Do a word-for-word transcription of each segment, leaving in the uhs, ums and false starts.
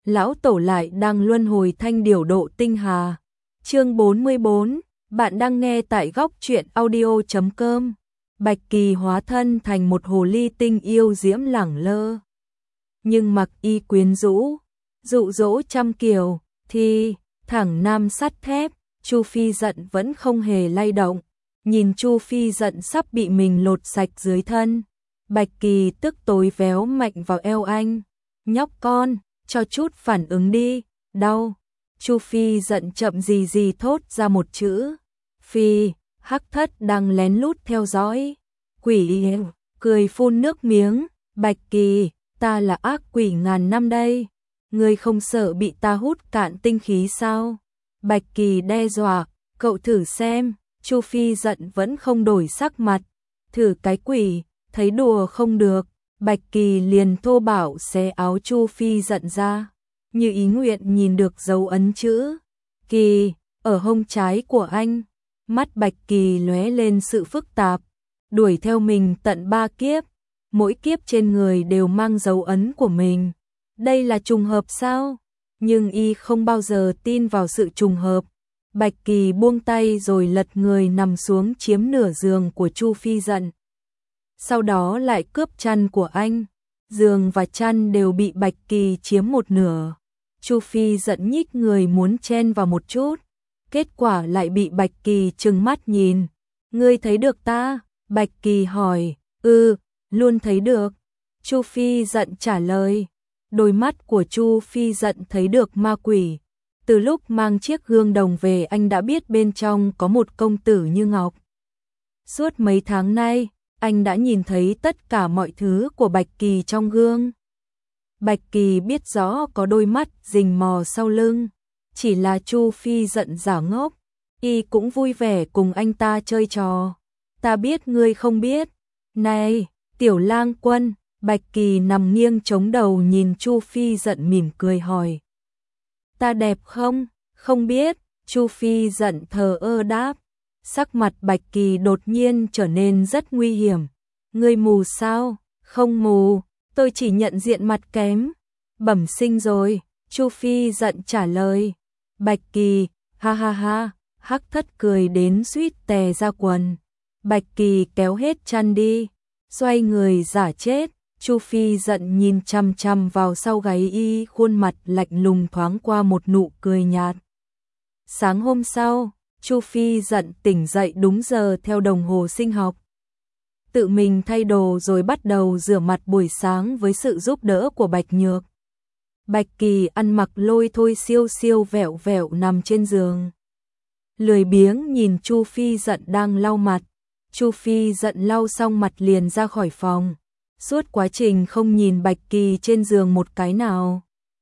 lão tổ lại đang luân hồi thanh điểu độ tinh hà. Chương bốn mươi bốn, bạn đang nghe tại góc truyện audio chấm com. Bạch Kỳ hóa thân thành một hồ ly tinh yêu diễm lẳng lơ, nhưng mặc y quyến rũ, dụ dỗ trăm kiều, thì thẳng nam sắt thép. Chu Phi giận vẫn không hề lay động, nhìn Chu Phi giận sắp bị mình lột sạch dưới thân. Bạch Kỳ tức tối véo mạnh vào eo anh. Nhóc con, cho chút phản ứng đi, đau. Chu Phi giận chậm gì gì thốt ra một chữ. Phi, Hắc Thất đang lén lút theo dõi. Quỷ cười phun nước miếng. Bạch Kỳ, ta là ác quỷ ngàn năm đây. Ngươi không sợ bị ta hút cạn tinh khí sao? Bạch Kỳ đe dọa, cậu thử xem. Chu Phi giận vẫn không đổi sắc mặt. Thử cái quỷ, thấy đùa không được. Bạch Kỳ liền thô bạo xé áo Chu Phi giận ra, như ý nguyện nhìn được dấu ấn chữ Kỳ ở hông trái của anh. Mắt Bạch Kỳ lóe lên sự phức tạp, đuổi theo mình tận ba kiếp, mỗi kiếp trên người đều mang dấu ấn của mình. Đây là trùng hợp sao? Nhưng y không bao giờ tin vào sự trùng hợp. Bạch Kỳ buông tay rồi lật người nằm xuống chiếm nửa giường của Chu Phi giận. Sau đó lại cướp chăn của anh. Giường và chăn đều bị Bạch Kỳ chiếm một nửa. Chu Phi giận nhích người muốn chen vào một chút, kết quả lại bị Bạch Kỳ trừng mắt nhìn. Ngươi thấy được ta? Bạch Kỳ hỏi. Ừ, luôn thấy được. Chu Phi giận trả lời. Đôi mắt của Chu Phi giận thấy được ma quỷ. Từ lúc mang chiếc gương đồng về anh đã biết bên trong có một công tử như ngọc. Suốt mấy tháng nay, anh đã nhìn thấy tất cả mọi thứ của Bạch Kỳ trong gương. Bạch Kỳ biết rõ có đôi mắt rình mò sau lưng, chỉ là Chu Phi giận giả ngốc, y cũng vui vẻ cùng anh ta chơi trò. Ta biết ngươi không biết. Này, Tiểu Lang Quân. Bạch Kỳ nằm nghiêng chống đầu nhìn Chu Phi giận mỉm cười hỏi. Ta đẹp không? Không biết. Chu Phi giận thờ ơ đáp. Sắc mặt Bạch Kỳ đột nhiên trở nên rất nguy hiểm. Ngươi mù sao? Không mù, tôi chỉ nhận diện mặt kém. Bẩm sinh rồi. Chu Phi giận trả lời. Bạch Kỳ, ha ha ha. Hắc Thất cười đến suýt tè ra quần. Bạch Kỳ kéo hết chăn đi, xoay người giả chết. Chu Phi giận nhìn chăm chăm vào sau gáy y, khuôn mặt lạnh lùng thoáng qua một nụ cười nhạt. Sáng hôm sau, Chu Phi giận tỉnh dậy đúng giờ theo đồng hồ sinh học. Tự mình thay đồ rồi bắt đầu rửa mặt buổi sáng với sự giúp đỡ của Bạch Nhược. Bạch Kỳ ăn mặc lôi thôi siêu siêu vẹo vẹo nằm trên giường, lười biếng nhìn Chu Phi giận đang lau mặt. Chu Phi giận lau xong mặt liền ra khỏi phòng. Suốt quá trình không nhìn Bạch Kỳ trên giường một cái nào.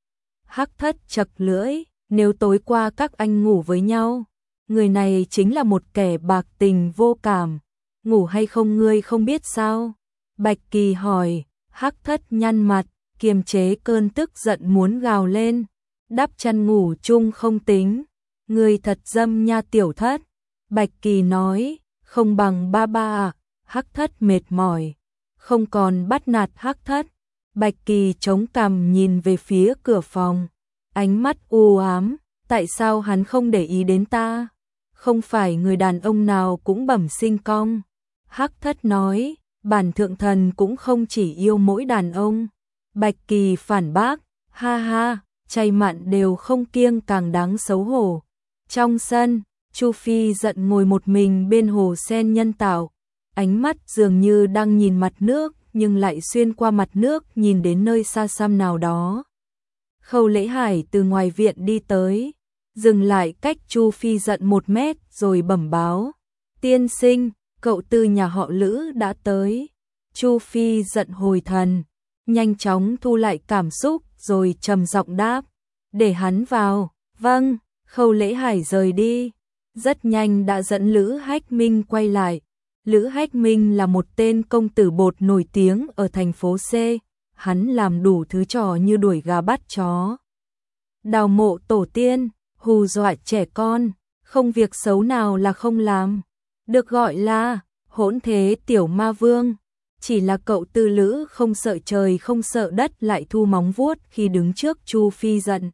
Hắc Thất chật lưỡi, nếu tối qua các anh ngủ với nhau, người này chính là một kẻ bạc tình vô cảm. Ngủ hay không ngươi không biết sao? Bạch Kỳ hỏi. Hắc Thất nhăn mặt, kiềm chế cơn tức giận muốn gào lên. Đắp chăn ngủ chung không tính. Ngươi thật dâm nha Tiểu Thất. Bạch Kỳ nói. Không bằng ba ba à? Hắc Thất mệt mỏi, không còn bắt nạt Hắc Thất. Bạch Kỳ chống cằm nhìn về phía cửa phòng, ánh mắt u ám. Tại sao hắn không để ý đến ta? Không phải người đàn ông nào cũng bẩm sinh cong. Hắc Thất nói, bản thượng thần cũng không chỉ yêu mỗi đàn ông. Bạch Kỳ phản bác, ha ha, chay mặn đều không kiêng càng đáng xấu hổ. Trong sân, Chu Phi giận ngồi một mình bên hồ sen nhân tạo. Ánh mắt dường như đang nhìn mặt nước, nhưng lại xuyên qua mặt nước nhìn đến nơi xa xăm nào đó. Khâu Lễ Hải từ ngoài viện đi tới, dừng lại cách Chu Phi giận một mét rồi bẩm báo. Tiên sinh, cậu từ nhà họ Lữ đã tới. Chu Phi giận hồi thần, nhanh chóng thu lại cảm xúc rồi trầm giọng đáp. Để hắn vào. Vâng. Khâu Lễ Hải rời đi. Rất nhanh đã dẫn Lữ Hách Minh quay lại. Lữ Hách Minh là một tên công tử bột nổi tiếng ở thành phố C. Hắn làm đủ thứ trò như đuổi gà bắt chó, đào mộ tổ tiên, hù dọa trẻ con, không việc xấu nào là không làm. Được gọi là hỗn thế tiểu ma vương. Chỉ là cậu Tư Lữ không sợ trời không sợ đất lại thu móng vuốt khi đứng trước Chu Phi Dận.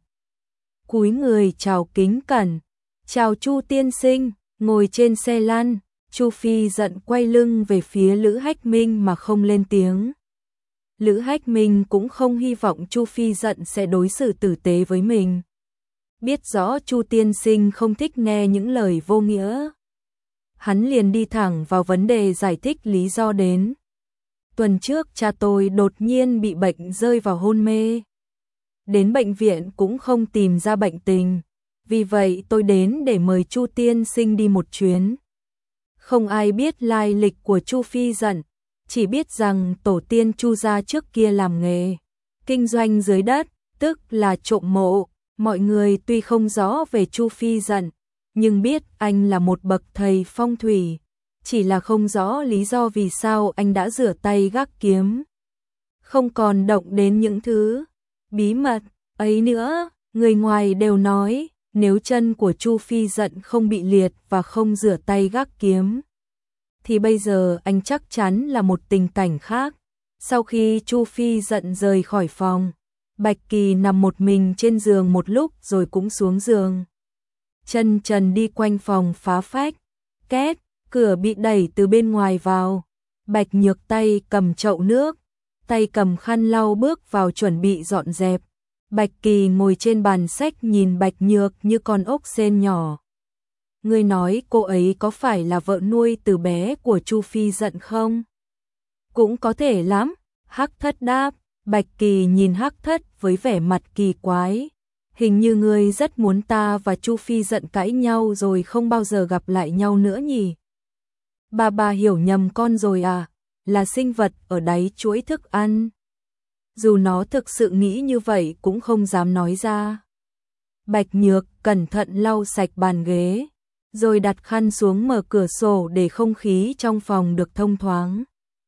Cúi người chào kính cẩn, chào Chu tiên sinh, ngồi trên xe lăn, Chu Phi Dận quay lưng về phía Lữ Hách Minh mà không lên tiếng. Lữ Hách Minh cũng không hy vọng Chu Phi Dận sẽ đối xử tử tế với mình. Biết rõ Chu tiên sinh không thích nghe những lời vô nghĩa. Hắn liền đi thẳng vào vấn đề giải thích lý do đến. Tuần trước cha tôi đột nhiên bị bệnh rơi vào hôn mê. Đến bệnh viện cũng không tìm ra bệnh tình. Vì vậy tôi đến để mời Chu tiên sinh đi một chuyến. Không ai biết lai lịch của Chu Phi Dận, chỉ biết rằng tổ tiên Chu gia trước kia làm nghề kinh doanh dưới đất, tức là trộm mộ. Mọi người tuy không rõ về Chu Phi Dận, nhưng biết anh là một bậc thầy phong thủy, chỉ là không rõ lý do vì sao anh đã rửa tay gác kiếm. Không còn động đến những thứ bí mật ấy nữa, người ngoài đều nói, nếu chân của Chu Phi Dận không bị liệt và không rửa tay gác kiếm, thì bây giờ anh chắc chắn là một tình cảnh khác. Sau khi Chu Phi Dận rời khỏi phòng, Bạch Kỳ nằm một mình trên giường một lúc rồi cũng xuống giường. Chân trần đi quanh phòng phá phách, két, cửa bị đẩy từ bên ngoài vào. Bạch Nhược tay cầm chậu nước, tay cầm khăn lau bước vào chuẩn bị dọn dẹp. Bạch Kỳ ngồi trên bàn sách nhìn Bạch Nhược như con ốc sên nhỏ. Ngươi nói cô ấy có phải là vợ nuôi từ bé của Chu Phi Dận không? Cũng có thể lắm, Hắc Thất đáp. Bạch Kỳ nhìn Hắc Thất với vẻ mặt kỳ quái. Hình như ngươi rất muốn ta và Chu Phi Dận cãi nhau rồi không bao giờ gặp lại nhau nữa nhỉ? Bà bà hiểu nhầm con rồi à? Là sinh vật ở đáy chuỗi thức ăn. Dù nó thực sự nghĩ như vậy cũng không dám nói ra. Bạch Nhược cẩn thận lau sạch bàn ghế, rồi đặt khăn xuống mở cửa sổ để không khí trong phòng được thông thoáng.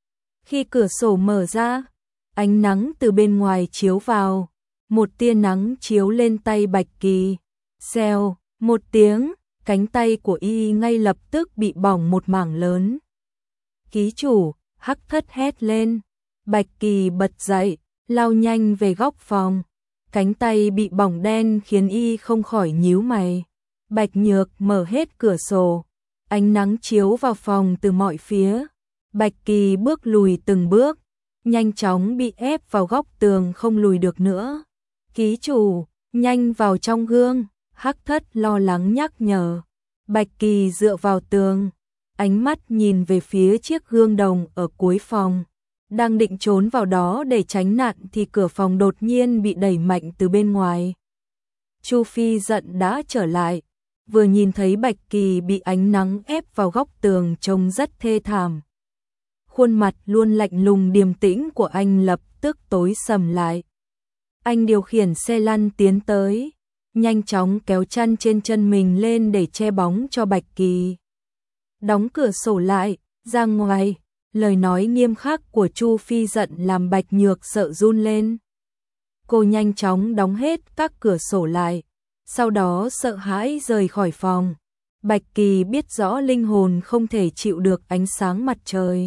Khi cửa sổ mở ra, ánh nắng từ bên ngoài chiếu vào, một tia nắng chiếu lên tay Bạch Kỳ. Xèo, một tiếng, cánh tay của y ngay lập tức bị bỏng một mảng lớn. Ký chủ, Hắc Thất hét lên. Bạch Kỳ bật dậy, lao nhanh về góc phòng. Cánh tay bị bỏng đen khiến y không khỏi nhíu mày. Bạch Nhược mở hết cửa sổ, ánh nắng chiếu vào phòng từ mọi phía. Bạch Kỳ bước lùi từng bước, nhanh chóng bị ép vào góc tường không lùi được nữa. Ký chủ, nhanh vào trong gương, Hắc Thất lo lắng nhắc nhở. Bạch Kỳ dựa vào tường, ánh mắt nhìn về phía chiếc gương đồng ở cuối phòng. Đang định trốn vào đó để tránh nạn thì cửa phòng đột nhiên bị đẩy mạnh từ bên ngoài. Chu Phi Dận đã trở lại, vừa nhìn thấy Bạch Kỳ bị ánh nắng ép vào góc tường trông rất thê thảm. Khuôn mặt luôn lạnh lùng điềm tĩnh của anh lập tức tối sầm lại. Anh điều khiển xe lăn tiến tới, nhanh chóng kéo chăn trên chân mình lên để che bóng cho Bạch Kỳ. Đóng cửa sổ lại, ra ngoài, lời nói nghiêm khắc của Chu Phi Dận làm Bạch Nhược sợ run lên. Cô nhanh chóng đóng hết các cửa sổ lại, sau đó sợ hãi rời khỏi phòng. Bạch Kỳ biết rõ linh hồn không thể chịu được ánh sáng mặt trời.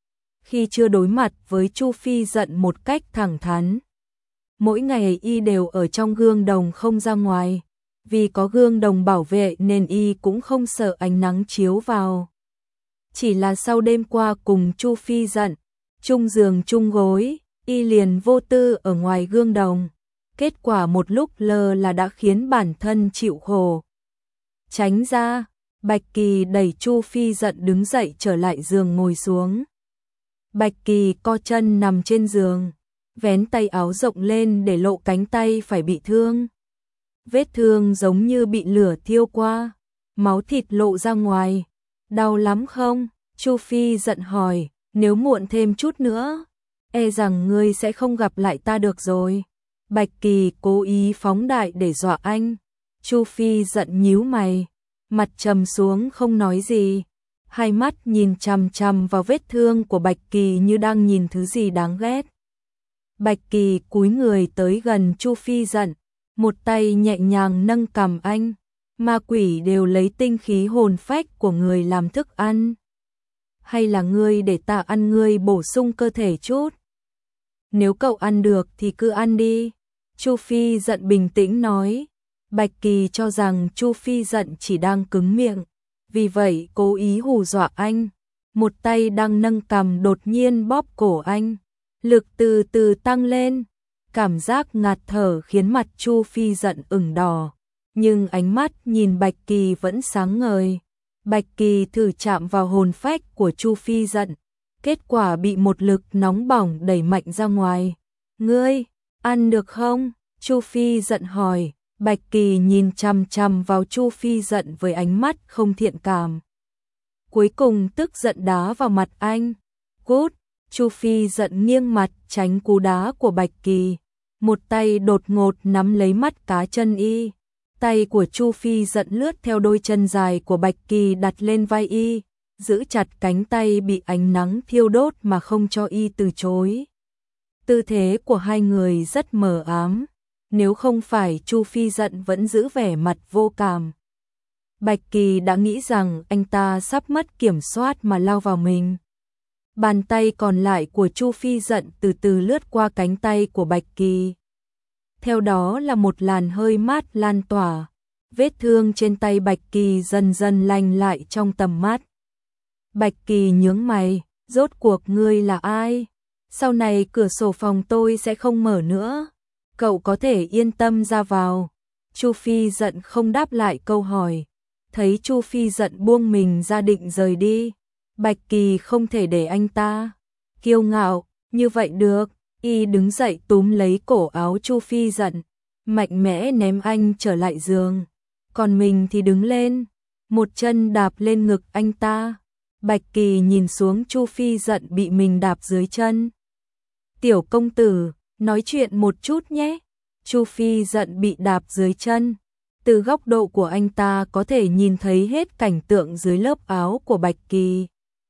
Khi chưa đối mặt với Chu Phi Dận một cách thẳng thắn, mỗi ngày y đều ở trong gương đồng không ra ngoài, vì có gương đồng bảo vệ nên y cũng không sợ ánh nắng chiếu vào. Chỉ là sau đêm qua cùng Chu Phi Dận, chung giường chung gối, y liền vô tư ở ngoài gương đồng. Kết quả một lúc lơ là đã khiến bản thân chịu khổ. Tránh ra, Bạch Kỳ đẩy Chu Phi Dận đứng dậy trở lại giường ngồi xuống. Bạch Kỳ co chân nằm trên giường, vén tay áo rộng lên để lộ cánh tay phải bị thương. Vết thương giống như bị lửa thiêu qua, máu thịt lộ ra ngoài. Đau lắm không? Chu Phi Dận hỏi, nếu muộn thêm chút nữa, e rằng ngươi sẽ không gặp lại ta được rồi. Bạch Kỳ cố ý phóng đại để dọa anh. Chu Phi Dận nhíu mày, mặt trầm xuống không nói gì. Hai mắt nhìn chằm chằm vào vết thương của Bạch Kỳ như đang nhìn thứ gì đáng ghét. Bạch Kỳ cúi người tới gần Chu Phi Dận, một tay nhẹ nhàng nâng cằm anh. Ma quỷ đều lấy tinh khí hồn phách của người làm thức ăn. hay là ngươi để ta ăn ngươi bổ sung cơ thể chút? Nếu cậu ăn được thì cứ ăn đi. Chu Phi giận bình tĩnh nói. Bạch Kỳ cho rằng Chu Phi giận chỉ đang cứng miệng, vì vậy cố ý hù dọa anh. Một tay đang nâng cằm đột nhiên bóp cổ anh, lực từ từ tăng lên. Cảm giác ngạt thở khiến mặt Chu Phi giận ửng đỏ, nhưng ánh mắt nhìn Bạch Kỳ vẫn sáng ngời. Bạch Kỳ thử chạm vào hồn phách của Chu Phi giận, kết quả bị một lực nóng bỏng đẩy mạnh ra ngoài. Ngươi, ăn được không? Chu Phi giận hỏi. Bạch Kỳ nhìn chằm chằm vào Chu Phi giận với ánh mắt không thiện cảm. Cuối cùng tức giận đá vào mặt anh. Cút! Chu Phi giận nghiêng mặt tránh cú đá của Bạch Kỳ. Một tay đột ngột nắm lấy mắt cá chân y. Tay của Chu Phi giận lướt theo đôi chân dài của Bạch Kỳ đặt lên vai y, giữ chặt cánh tay bị ánh nắng thiêu đốt mà không cho y từ chối. Tư thế của hai người rất mờ ám, nếu không phải Chu Phi giận vẫn giữ vẻ mặt vô cảm. Bạch Kỳ đã nghĩ rằng anh ta sắp mất kiểm soát mà lao vào mình. Bàn tay còn lại của Chu Phi giận từ từ lướt qua cánh tay của Bạch Kỳ. Theo đó là một làn hơi mát lan tỏa, vết thương trên tay Bạch Kỳ dần dần lành lại trong tầm mắt. Bạch Kỳ nhướng mày, rốt cuộc ngươi là ai? Sau này cửa sổ phòng tôi sẽ không mở nữa, cậu có thể yên tâm ra vào. Chu Phi giận không đáp lại câu hỏi, thấy Chu Phi giận buông mình ra định rời đi. Bạch Kỳ không thể để anh ta kiêu ngạo như vậy được, y đứng dậy túm lấy cổ áo Chu Phi giận, mạnh mẽ ném anh trở lại giường, còn mình thì đứng lên, một chân đạp lên ngực anh ta. Bạch Kỳ nhìn xuống Chu Phi giận bị mình đạp dưới chân. Tiểu công tử, nói chuyện một chút nhé. Chu Phi giận bị đạp dưới chân. Từ góc độ của anh ta có thể nhìn thấy hết cảnh tượng dưới lớp áo của Bạch Kỳ.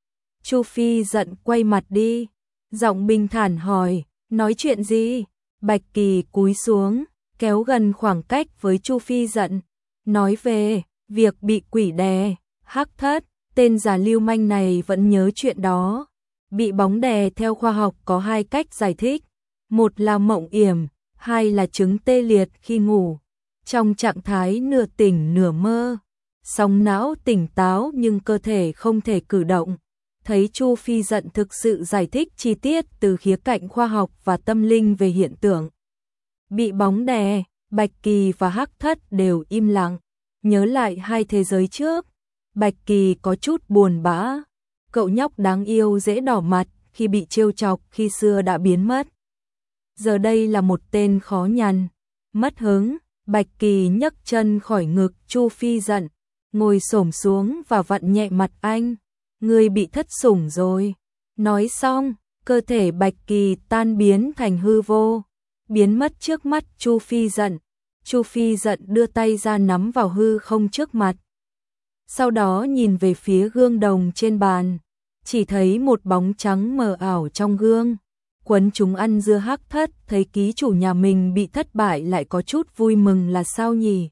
Chu Phi giận quay mặt đi, giọng bình thản hỏi, nói chuyện gì? Bạch Kỳ cúi xuống, kéo gần khoảng cách với Chu Phi giận, nói về việc bị quỷ đè. Hắc Thất, tên già lưu manh này vẫn nhớ chuyện đó. Bị bóng đè theo khoa học có hai cách giải thích, một là mộng yểm, hai là chứng tê liệt khi ngủ, trong trạng thái nửa tỉnh nửa mơ, sóng não tỉnh táo nhưng cơ thể không thể cử động. Thấy Chu Phi giận thực sự giải thích chi tiết từ khía cạnh khoa học và tâm linh về hiện tượng bị bóng đè, Bạch Kỳ và Hắc Thất đều im lặng, nhớ lại hai thế giới trước. Bạch Kỳ có chút buồn bã, cậu nhóc đáng yêu dễ đỏ mặt khi bị trêu chọc khi xưa đã biến mất, giờ đây là một tên khó nhằn. Mất hứng, Bạch Kỳ nhấc chân khỏi ngực Chu Phi giận, ngồi xổm xuống và vặn nhẹ mặt anh. Ngươi bị thất sủng rồi. Nói xong, cơ thể Bạch Kỳ tan biến thành hư vô, biến mất trước mắt Chu Phi giận. Chu Phi giận đưa tay ra nắm vào hư không trước mặt. Sau đó nhìn về phía gương đồng trên bàn, chỉ thấy một bóng trắng mờ ảo trong gương. Quấn chúng ăn dưa Hắc Thất thấy ký chủ nhà mình bị thất bại lại có chút vui mừng là sao nhỉ?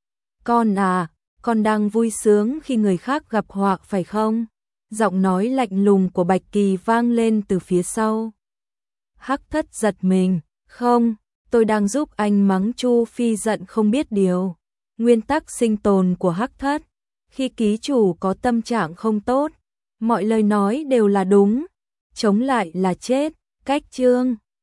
Con à, con đang vui sướng khi người khác gặp họa phải không? Giọng nói lạnh lùng của Bạch Kỳ vang lên từ phía sau. Hắc Thất giật mình, không, tôi đang giúp anh mắng Chu Phi giận không biết điều. Nguyên tắc sinh tồn của Hắc Thất, khi ký chủ có tâm trạng không tốt, mọi lời nói đều là đúng, chống lại là chết. Cách chương